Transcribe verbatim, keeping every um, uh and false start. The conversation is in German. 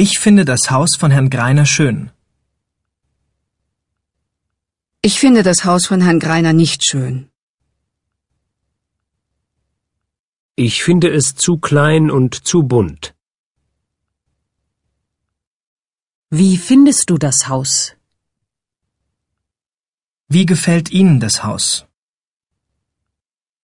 Ich finde das Haus von Herrn Greiner schön. Ich finde das Haus von Herrn Greiner nicht schön. Ich finde es zu klein und zu bunt. Wie findest du das Haus? Wie gefällt Ihnen das Haus?